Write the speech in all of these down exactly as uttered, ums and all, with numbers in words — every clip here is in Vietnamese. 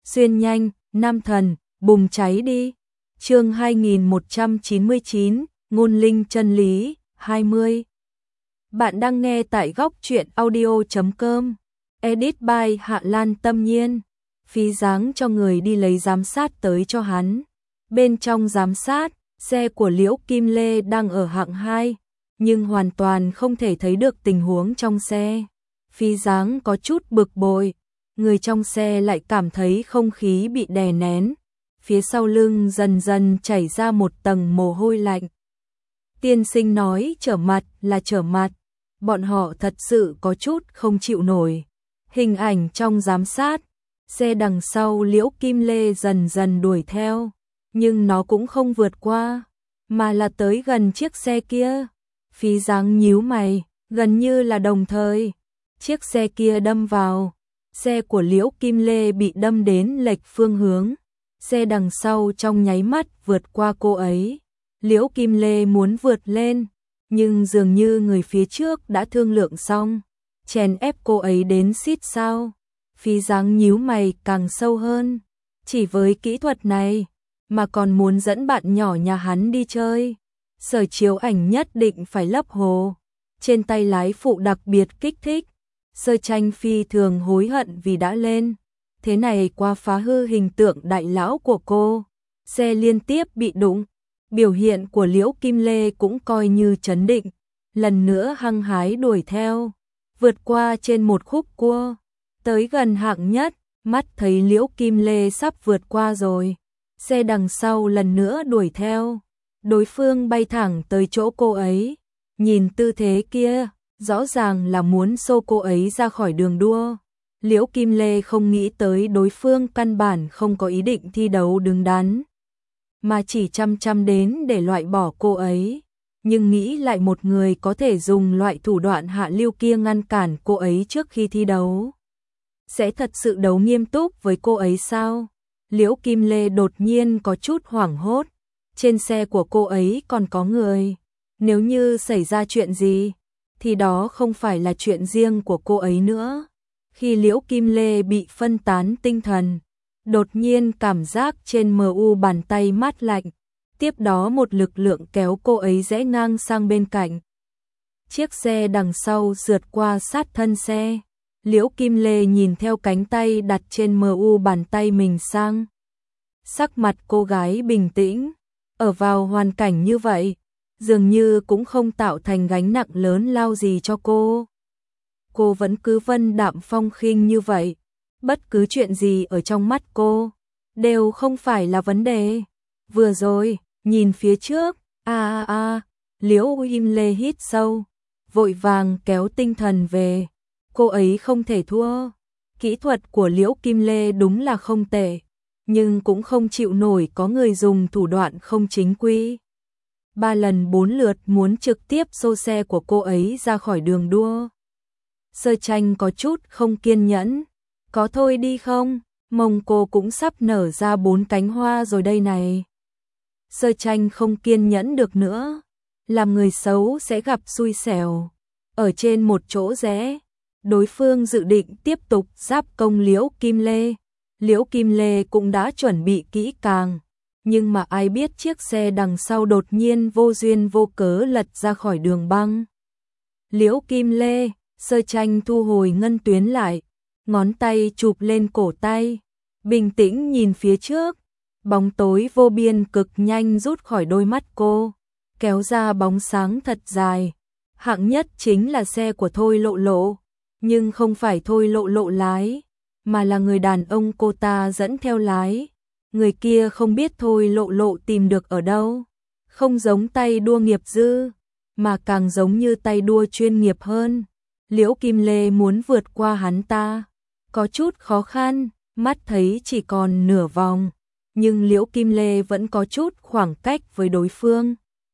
xuyên nhanh, nam thần, bùng cháy đi. Chương hai nghìn một trăm chín mươi chín, ngôn linh chân lý, hai mươi. Bạn đang nghe tại góc truyện audio chấm com. Edit by Hạ Lan Tâm Nhiên. Phí dáng cho người đi lấy giám sát tới cho hắn. Bên trong giám sát, xe của Liễu Kim Lê đang ở hạng hai, nhưng hoàn toàn không thể thấy được tình huống trong xe. Phí dáng có chút bực bội, người trong xe lại cảm thấy không khí bị đè nén. Phía sau lưng dần dần chảy ra một tầng mồ hôi lạnh. Tiên sinh nói trở mặt là trở mặt, bọn họ thật sự có chút không chịu nổi. Hình ảnh trong giám sát, xe đằng sau Liễu Kim Lê dần dần đuổi theo, nhưng nó cũng không vượt qua, mà là tới gần chiếc xe kia. Phí dáng nhíu mày, gần như là đồng thời, chiếc xe kia đâm vào, xe của Liễu Kim Lê bị đâm đến lệch phương hướng. Xe đằng sau trong nháy mắt vượt qua cô ấy. Liễu Kim Lê muốn vượt lên, nhưng dường như người phía trước đã thương lượng xong, chèn ép cô ấy đến xít sao. Phí dáng nhíu mày càng sâu hơn. Chỉ với kỹ thuật này mà còn muốn dẫn bạn nhỏ nhà hắn đi chơi, Sở Chiếu Ảnh nhất định phải lấp hồ. Trên tay lái phụ đặc biệt kích thích. Sơ Tranh phi thường hối hận vì đã lên thế này qua phá hư hình tượng đại lão của cô. Xe liên tiếp bị đụng, biểu hiện của Liễu Kim Lê cũng coi như trấn định, lần nữa hăng hái đuổi theo, vượt qua trên một khúc cua, tới gần hạng nhất, mắt thấy Liễu Kim Lê sắp vượt qua rồi, xe đằng sau lần nữa đuổi theo, đối phương bay thẳng tới chỗ cô ấy, nhìn tư thế kia, rõ ràng là muốn xô cô ấy ra khỏi đường đua. Liễu Kim Lê không nghĩ tới đối phương căn bản không có ý định thi đấu đứng đắn, mà chỉ chăm chăm đến để loại bỏ cô ấy. Nhưng nghĩ lại một người có thể dùng loại thủ đoạn hạ lưu kia ngăn cản cô ấy trước khi thi đấu, sẽ thật sự đấu nghiêm túc với cô ấy sao? Liễu Kim Lê đột nhiên có chút hoảng hốt, trên xe của cô ấy còn có người. Nếu như xảy ra chuyện gì, thì đó không phải là chuyện riêng của cô ấy nữa. Khi Liễu Kim Lê bị phân tán tinh thần, đột nhiên cảm giác trên mờ u bàn tay mát lạnh, tiếp đó một lực lượng kéo cô ấy rẽ ngang sang bên cạnh. Chiếc xe đằng sau rượt qua sát thân xe, Liễu Kim Lê nhìn theo cánh tay đặt trên mờ u bàn tay mình sang. Sắc mặt cô gái bình tĩnh, ở vào hoàn cảnh như vậy, dường như cũng không tạo thành gánh nặng lớn lao gì cho cô. Cô vẫn cứ vân đạm phong khinh như vậy, bất cứ chuyện gì ở trong mắt cô đều không phải là vấn đề. Vừa rồi, nhìn phía trước, a a a, Liễu Kim Lê hít sâu, vội vàng kéo tinh thần về. Cô ấy không thể thua. Kỹ thuật của Liễu Kim Lê đúng là không tệ, nhưng cũng không chịu nổi có người dùng thủ đoạn không chính quy. Ba lần bốn lượt muốn trực tiếp xô xe của cô ấy ra khỏi đường đua. Sơ Tranh có chút không kiên nhẫn. Có thôi đi không? Mông cô cũng sắp nở ra bốn cánh hoa rồi đây này. Sơ Tranh không kiên nhẫn được nữa. Làm người xấu sẽ gặp xui xẻo. Ở trên một chỗ rẽ, đối phương dự định tiếp tục giáp công Liễu Kim Lê. Liễu Kim Lê cũng đã chuẩn bị kỹ càng. Nhưng mà ai biết chiếc xe đằng sau đột nhiên vô duyên vô cớ lật ra khỏi đường băng. Liễu Kim Lê, Sơ Tranh thu hồi ngân tuyến lại, ngón tay chụp lên cổ tay, bình tĩnh nhìn phía trước, bóng tối vô biên cực nhanh rút khỏi đôi mắt cô, kéo ra bóng sáng thật dài. Hạng nhất chính là xe của Thôi Lộ Lộ, nhưng không phải Thôi Lộ Lộ lái, mà là người đàn ông cô ta dẫn theo lái. Người kia không biết Thôi Lộ Lộ tìm được ở đâu, không giống tay đua nghiệp dư, mà càng giống như tay đua chuyên nghiệp hơn. Liễu Kim Lê muốn vượt qua hắn ta, có chút khó khăn, mắt thấy chỉ còn nửa vòng, nhưng Liễu Kim Lê vẫn có chút khoảng cách với đối phương.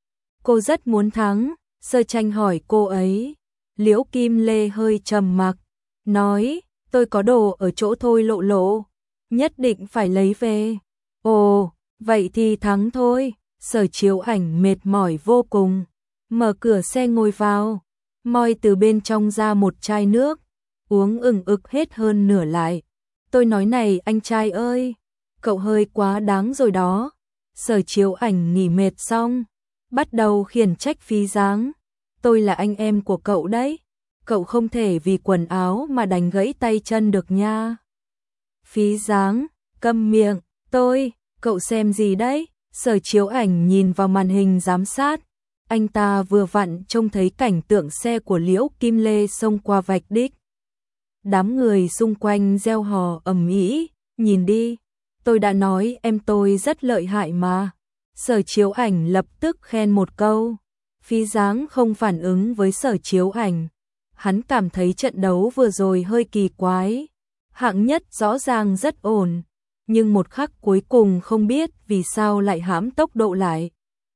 Cô rất muốn thắng, Sơ Tranh hỏi cô ấy. Liễu Kim Lê hơi trầm mặc, nói, tôi có đồ ở chỗ Thôi Lộ Lộ, nhất định phải lấy về. Ồ, vậy thì thắng thôi. Sở Chiếu Ảnh mệt mỏi vô cùng, mở cửa xe ngồi vào, moi từ bên trong ra một chai nước, uống ừng ực hết hơn nửa lại. Tôi nói này anh trai ơi, cậu hơi quá đáng rồi đó. Sở Chiếu Ảnh nghỉ mệt xong, bắt đầu khiển trách Phí Dáng. Tôi là anh em của cậu đấy, cậu không thể vì quần áo mà đánh gãy tay chân được nha. Phí Dáng, câm miệng, tôi, cậu xem gì đấy? Sở Chiếu Ảnh nhìn vào màn hình giám sát. Anh ta vừa vặn trông thấy cảnh tượng xe của Liễu Kim Lê xông qua vạch đích. Đám người xung quanh reo hò ầm ĩ, nhìn đi, tôi đã nói em tôi rất lợi hại mà. Sở Chiếu Ảnh lập tức khen một câu. Phí Dáng không phản ứng với Sở Chiếu Ảnh. Hắn cảm thấy trận đấu vừa rồi hơi kỳ quái. Hạng nhất rõ ràng rất ổn, nhưng một khắc cuối cùng không biết vì sao lại hãm tốc độ lại.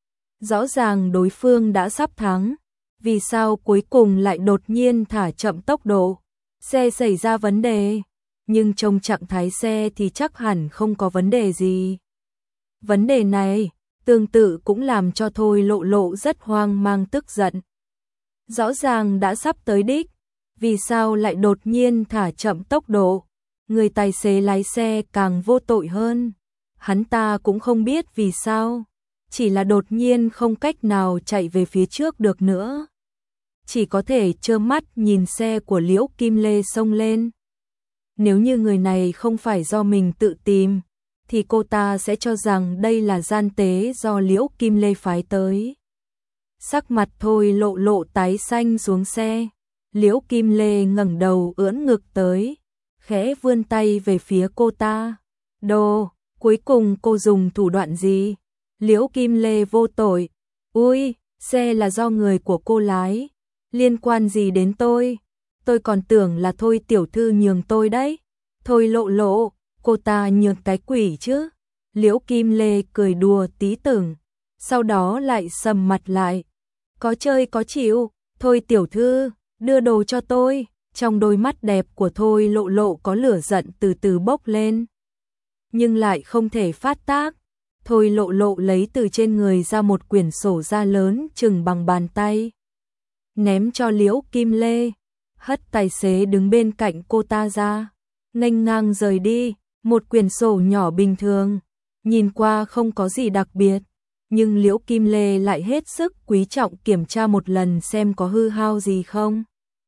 Rõ ràng đối phương đã sắp thắng, vì sao cuối cùng lại đột nhiên thả chậm tốc độ. Xe xảy ra vấn đề, nhưng trong trạng thái xe thì chắc hẳn không có vấn đề gì. Vấn đề này tương tự cũng làm cho Thôi Lộ Lộ rất hoang mang tức giận. Rõ ràng đã sắp tới đích, vì sao lại đột nhiên thả chậm tốc độ? Người tài xế lái xe càng vô tội hơn. Hắn ta cũng không biết vì sao, chỉ là đột nhiên không cách nào chạy về phía trước được nữa. Chỉ có thể trơ mắt nhìn xe của Liễu Kim Lê xông lên. Nếu như người này không phải do mình tự tìm, thì cô ta sẽ cho rằng đây là gian tế do Liễu Kim Lê phái tới. Sắc mặt Thôi Lộ Lộ tái xanh xuống xe. Liễu Kim Lê ngẩng đầu ưỡn ngực tới, khẽ vươn tay về phía cô ta. Đồ, cuối cùng cô dùng thủ đoạn gì? Liễu Kim Lê vô tội. Ui, xe là do người của cô lái, liên quan gì đến tôi? Tôi còn tưởng là Thôi tiểu thư nhường tôi đấy. Thôi Lộ Lộ, cô ta nhường cái quỷ chứ? Liễu Kim Lê cười đùa tí tưởng, sau đó lại sầm mặt lại. Có chơi có chịu, Thôi tiểu thư, đưa đồ cho tôi. Trong đôi mắt đẹp của Thôi Lộ Lộ có lửa giận từ từ bốc lên, nhưng lại không thể phát tác. Thôi Lộ Lộ lấy từ trên người ra một quyển sổ da lớn chừng bằng bàn tay, ném cho Liễu Kim Lê, hất tài xế đứng bên cạnh cô ta ra, nghênh ngang rời đi. Một quyển sổ nhỏ bình thường, nhìn qua không có gì đặc biệt, nhưng Liễu Kim Lê lại hết sức quý trọng kiểm tra một lần xem có hư hao gì không.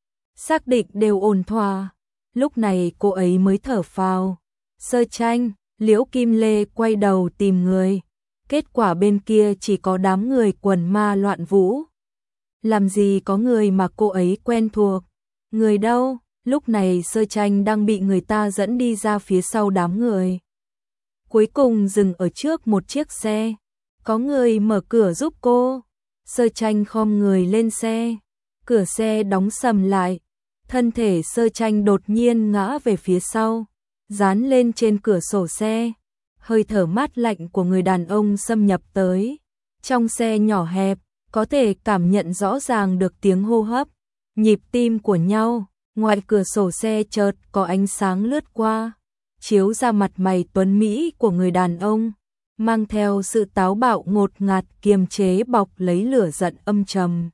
Xác định đều ổn thỏa, lúc này cô ấy mới thở phào. Sơ Tranh, Liễu Kim Lê quay đầu tìm người, kết quả bên kia chỉ có đám người quần ma loạn vũ. Làm gì có người mà cô ấy quen thuộc. Người đâu? Lúc này Sơ Tranh đang bị người ta dẫn đi ra phía sau đám người. Cuối cùng dừng ở trước một chiếc xe. Có người mở cửa giúp cô. Sơ Tranh khom người lên xe. Cửa xe đóng sầm lại. Thân thể Sơ Tranh đột nhiên ngã về phía sau, dán lên trên cửa sổ xe. Hơi thở mát lạnh của người đàn ông xâm nhập tới. Trong xe nhỏ hẹp, có thể cảm nhận rõ ràng được tiếng hô hấp, nhịp tim của nhau. Ngoài cửa sổ xe chợt có ánh sáng lướt qua, chiếu ra mặt mày tuấn mỹ của người đàn ông, mang theo sự táo bạo ngột ngạt kiềm chế bọc lấy lửa giận âm trầm.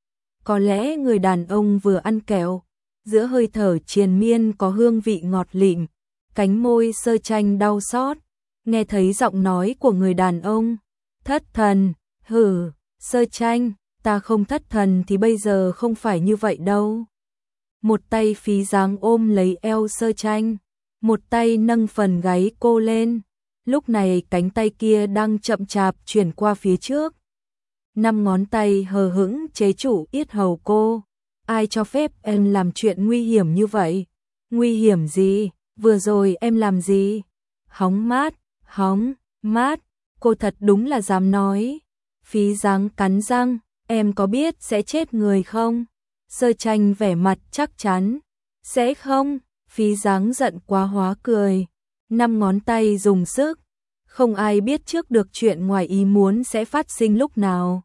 Có lẽ người đàn ông vừa ăn kẹo, giữa hơi thở triền miên có hương vị ngọt lịm, cánh môi Sơ Tranh đau xót, nghe thấy giọng nói của người đàn ông. Thất thần, hử, Sơ Tranh, ta không thất thần thì bây giờ không phải như vậy đâu. Một tay Phí Dáng ôm lấy eo Sơ Tranh, một tay nâng phần gáy cô lên. Lúc này cánh tay kia đang chậm chạp chuyển qua phía trước. Năm ngón tay hờ hững chế trụ yết hầu cô. Ai cho phép em làm chuyện nguy hiểm như vậy? Nguy hiểm gì? Vừa rồi em làm gì? Hóng mát, hóng, mát. Cô thật đúng là dám nói. Phí Dáng cắn răng, em có biết sẽ chết người không? Sơ Tranh vẻ mặt chắc chắn. Sẽ không? Phí Dáng giận quá hóa cười. Năm ngón tay dùng sức. Không ai biết trước được chuyện ngoài ý muốn sẽ phát sinh lúc nào.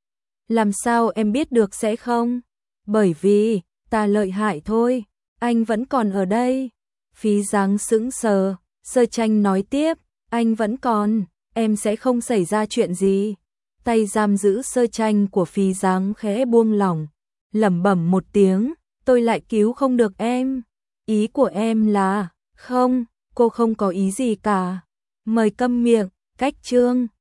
Làm sao em biết được sẽ không? Bởi vì, ta lợi hại thôi. Anh vẫn còn ở đây. Phí Dáng sững sờ. Sơ Tranh nói tiếp. Anh vẫn còn. Em sẽ không xảy ra chuyện gì. Tay giam giữ Sơ Tranh của Phí Dáng khẽ buông lỏng, lẩm bẩm một tiếng. Tôi lại cứu không được em. Ý của em là, không, cô không có ý gì cả. Mời câm miệng, cách chương.